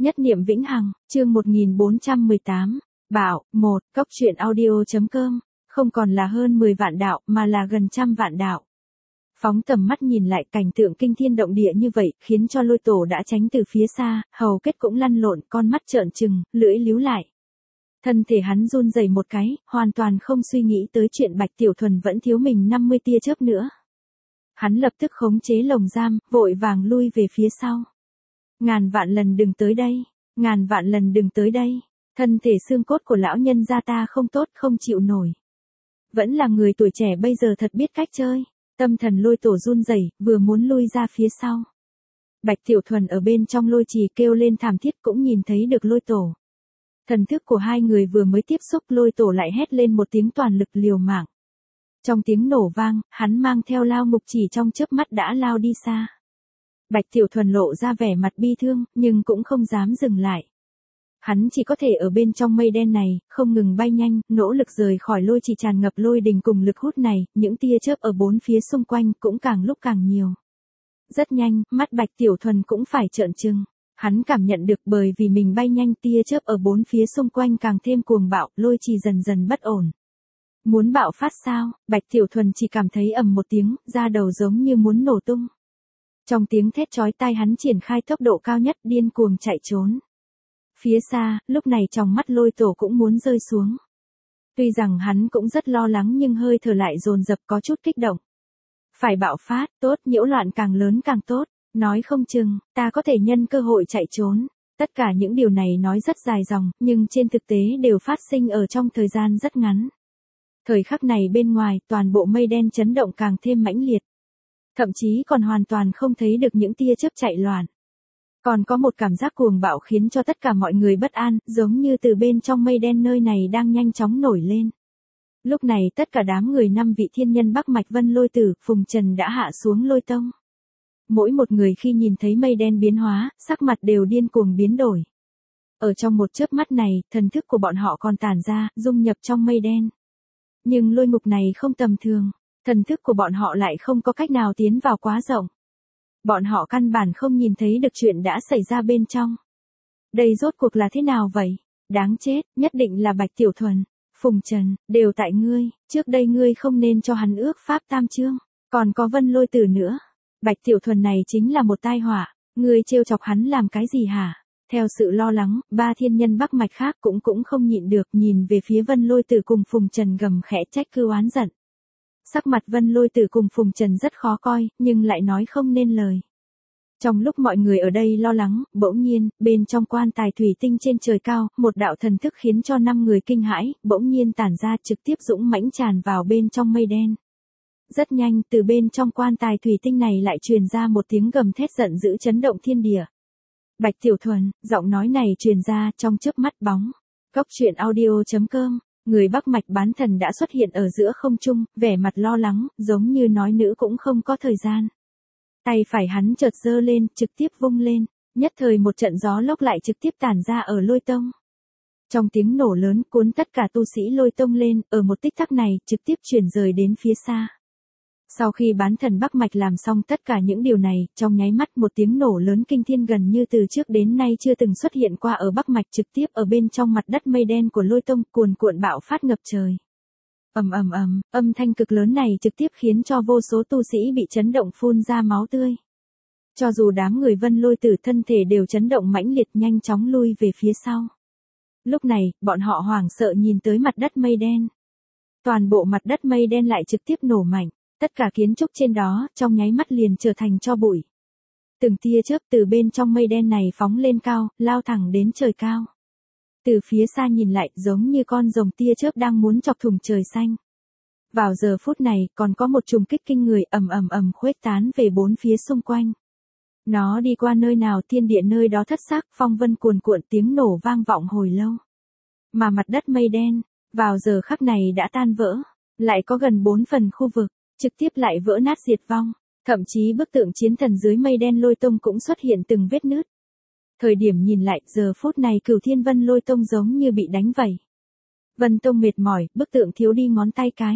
Nhất niệm vĩnh hằng, chương 1418, Bảo, 1, Cốc truyện audio.com, không còn là hơn 10 vạn đạo mà là gần trăm vạn đạo. Phóng tầm mắt nhìn lại cảnh tượng kinh thiên động địa như vậy, khiến cho Lôi Tổ đã tránh từ phía xa, hầu kết cũng lăn lộn, con mắt trợn trừng, lưỡi líu lại. Thân thể hắn run rẩy một cái, hoàn toàn không suy nghĩ tới chuyện Bạch Tiểu Thuần vẫn thiếu mình 50 tia chớp nữa. Hắn lập tức khống chế lồng giam, vội vàng lui về phía sau. Ngàn vạn lần đừng tới đây, ngàn vạn lần đừng tới đây, thân thể xương cốt của lão nhân gia ta không tốt, không chịu nổi. Vẫn là người tuổi trẻ bây giờ thật biết cách chơi, tâm thần Lôi Tổ run rẩy, vừa muốn lui ra phía sau. Bạch Tiểu Thuần ở bên trong lôi trì kêu lên thảm thiết cũng nhìn thấy được Lôi Tổ. Thần thức của hai người vừa mới tiếp xúc, Lôi Tổ lại hét lên một tiếng toàn lực liều mạng. Trong tiếng nổ vang, hắn mang theo lao ngục chỉ trong chớp mắt đã lao đi xa. Bạch Tiểu Thuần lộ ra vẻ mặt bi thương, nhưng cũng không dám dừng lại. Hắn chỉ có thể ở bên trong mây đen này, không ngừng bay nhanh, nỗ lực rời khỏi lôi trì tràn ngập lôi đình cùng lực hút này, những tia chớp ở bốn phía xung quanh cũng càng lúc càng nhiều. Rất nhanh, mắt Bạch Tiểu Thuần cũng phải trợn trừng. Hắn cảm nhận được bởi vì mình bay nhanh, tia chớp ở bốn phía xung quanh càng thêm cuồng bạo, lôi trì dần dần bất ổn. Muốn bạo phát sao? Bạch Tiểu Thuần chỉ cảm thấy ầm một tiếng, da đầu giống như muốn nổ tung. Trong tiếng thét chói tai hắn triển khai tốc độ cao nhất, điên cuồng chạy trốn. Phía xa, lúc này trong mắt Lôi Tổ cũng muốn rơi xuống. Tuy rằng hắn cũng rất lo lắng nhưng hơi thở lại dồn dập, có chút kích động. Phải bạo phát, tốt, nhiễu loạn càng lớn càng tốt, nói không chừng, ta có thể nhân cơ hội chạy trốn. Tất cả những điều này nói rất dài dòng, nhưng trên thực tế đều phát sinh ở trong thời gian rất ngắn. Thời khắc này bên ngoài, toàn bộ mây đen chấn động càng thêm mãnh liệt. Thậm chí còn hoàn toàn không thấy được những tia chớp chạy loạn. Còn có một cảm giác cuồng bạo khiến cho tất cả mọi người bất an, giống như từ bên trong mây đen nơi này đang nhanh chóng nổi lên. Lúc này tất cả đám người 5 vị thiên nhân Bắc Mạch Vân Lôi Tử, Phùng Trần đã hạ xuống Lôi Tông. Mỗi một người khi nhìn thấy mây đen biến hóa, sắc mặt đều điên cuồng biến đổi. Ở trong một chớp mắt này, thần thức của bọn họ còn tản ra, dung nhập trong mây đen. Nhưng lôi ngục này không tầm thường, thần thức của bọn họ lại không có cách nào tiến vào quá rộng. Bọn họ căn bản không nhìn thấy được chuyện đã xảy ra bên trong. Đây rốt cuộc là thế nào vậy? Đáng chết, nhất định là Bạch Tiểu Thuần, Phùng Trần, đều tại ngươi, trước đây ngươi không nên cho hắn ước pháp tam chương, còn có Vân Lôi Tử nữa. Bạch Tiểu Thuần này chính là một tai họa, ngươi trêu chọc hắn làm cái gì hả? Theo sự lo lắng, ba thiên nhân Bắc Mạch khác cũng không nhịn được, nhìn về phía Vân Lôi Tử cùng Phùng Trần gầm khẽ trách cứ oán giận. Sắc mặt Vân Lôi Tử cùng Phùng Trần rất khó coi, nhưng lại nói không nên lời. Trong lúc mọi người ở đây lo lắng, bỗng nhiên, bên trong quan tài thủy tinh trên trời cao, một đạo thần thức khiến cho 5 người kinh hãi, bỗng nhiên tản ra trực tiếp dũng mãnh tràn vào bên trong mây đen. Rất nhanh, từ bên trong quan tài thủy tinh này lại truyền ra một tiếng gầm thét giận dữ chấn động thiên địa. Bạch Tiểu Thuần, giọng nói này truyền ra trong chớp mắt bóng. Cốc truyện audio.com, người Bắc Mạch bán thần đã xuất hiện ở giữa không trung, vẻ mặt lo lắng, giống như nói nữ cũng không có thời gian. Tay phải hắn chợt giơ lên, trực tiếp vung lên, nhất thời một trận gió lốc lại trực tiếp tản ra ở Lôi Tông. Trong tiếng nổ lớn cuốn tất cả tu sĩ Lôi Tông lên, ở một tích tắc này, trực tiếp chuyển rời đến phía xa. Sau khi bán thần Bắc Mạch làm xong tất cả những điều này, trong nháy mắt một tiếng nổ lớn kinh thiên gần như từ trước đến nay chưa từng xuất hiện qua ở Bắc Mạch, trực tiếp ở bên trong mặt đất mây đen của Lôi Tông cuồn cuộn bạo phát ngập trời. Ầm ầm ầm, âm thanh cực lớn này trực tiếp khiến cho vô số tu sĩ bị chấn động phun ra máu tươi. Cho dù đám người Vân Lôi Tử thân thể đều chấn động mãnh liệt nhanh chóng lui về phía sau. Lúc này, bọn họ hoảng sợ nhìn tới mặt đất mây đen. Toàn bộ mặt đất mây đen lại trực tiếp nổ mạnh. Tất cả kiến trúc trên đó, trong nháy mắt liền trở thành tro bụi. Từng tia chớp từ bên trong mây đen này phóng lên cao, lao thẳng đến trời cao. Từ phía xa nhìn lại, giống như con rồng tia chớp đang muốn chọc thủng trời xanh. Vào giờ phút này, còn có một trùng kích kinh người ầm ầm ầm khuếch tán về bốn phía xung quanh. Nó đi qua nơi nào thiên địa nơi đó thất sắc, phong vân cuồn cuộn, tiếng nổ vang vọng hồi lâu. Mà mặt đất mây đen, vào giờ khắc này đã tan vỡ, lại có gần 4 phần khu vực trực tiếp lại vỡ nát diệt vong, thậm chí bức tượng chiến thần dưới mây đen Lôi Tông cũng xuất hiện từng vết nứt. Thời điểm nhìn lại, giờ phút này Cửu Thiên Vân Lôi Tông giống như bị đánh vẩy. Vân Tông mệt mỏi, bức tượng thiếu đi ngón tay cái.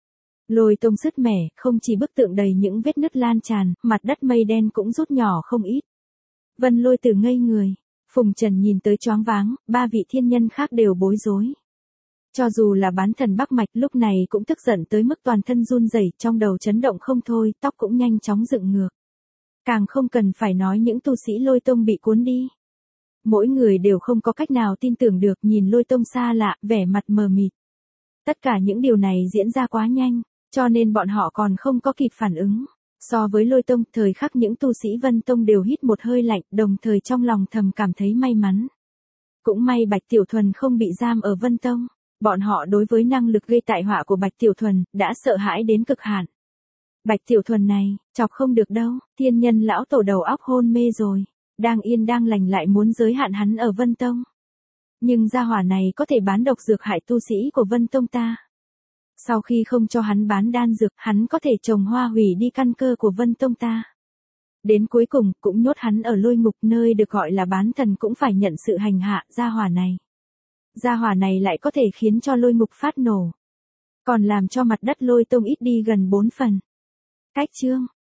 Lôi Tông sứt mẻ, không chỉ bức tượng đầy những vết nứt lan tràn, mặt đất mây đen cũng rút nhỏ không ít. Vân Lôi Tử ngây người, Phùng Trần nhìn tới choáng váng, ba vị thiên nhân khác đều bối rối. Cho dù là bán thần Bắc Mạch lúc này cũng tức giận tới mức toàn thân run rẩy, trong đầu chấn động không thôi, tóc cũng nhanh chóng dựng ngược. Càng không cần phải nói những tu sĩ Lôi Tông bị cuốn đi. Mỗi người đều không có cách nào tin tưởng được, nhìn Lôi Tông xa lạ, vẻ mặt mờ mịt. Tất cả những điều này diễn ra quá nhanh, cho nên bọn họ còn không có kịp phản ứng. So với Lôi Tông, thời khắc những tu sĩ Vân Tông đều hít một hơi lạnh, đồng thời trong lòng thầm cảm thấy may mắn. Cũng may Bạch Tiểu Thuần không bị giam ở Vân Tông. Bọn họ đối với năng lực gây tai họa của Bạch Tiểu Thuần, đã sợ hãi đến cực hạn. Bạch Tiểu Thuần này, chọc không được đâu, thiên nhân lão tổ đầu óc hôn mê rồi. Đang yên đang lành lại muốn giới hạn hắn ở Vân Tông. Nhưng gia hỏa này có thể bán độc dược hại tu sĩ của Vân Tông ta. Sau khi không cho hắn bán đan dược, hắn có thể trồng hoa hủy đi căn cơ của Vân Tông ta. Đến cuối cùng, cũng nhốt hắn ở lôi ngục, nơi được gọi là bán thần cũng phải nhận sự hành hạ. Gia hỏa này lại có thể khiến cho lôi ngục phát nổ. Còn làm cho mặt đất Lôi Tông ít đi gần 4 phần. Cách chương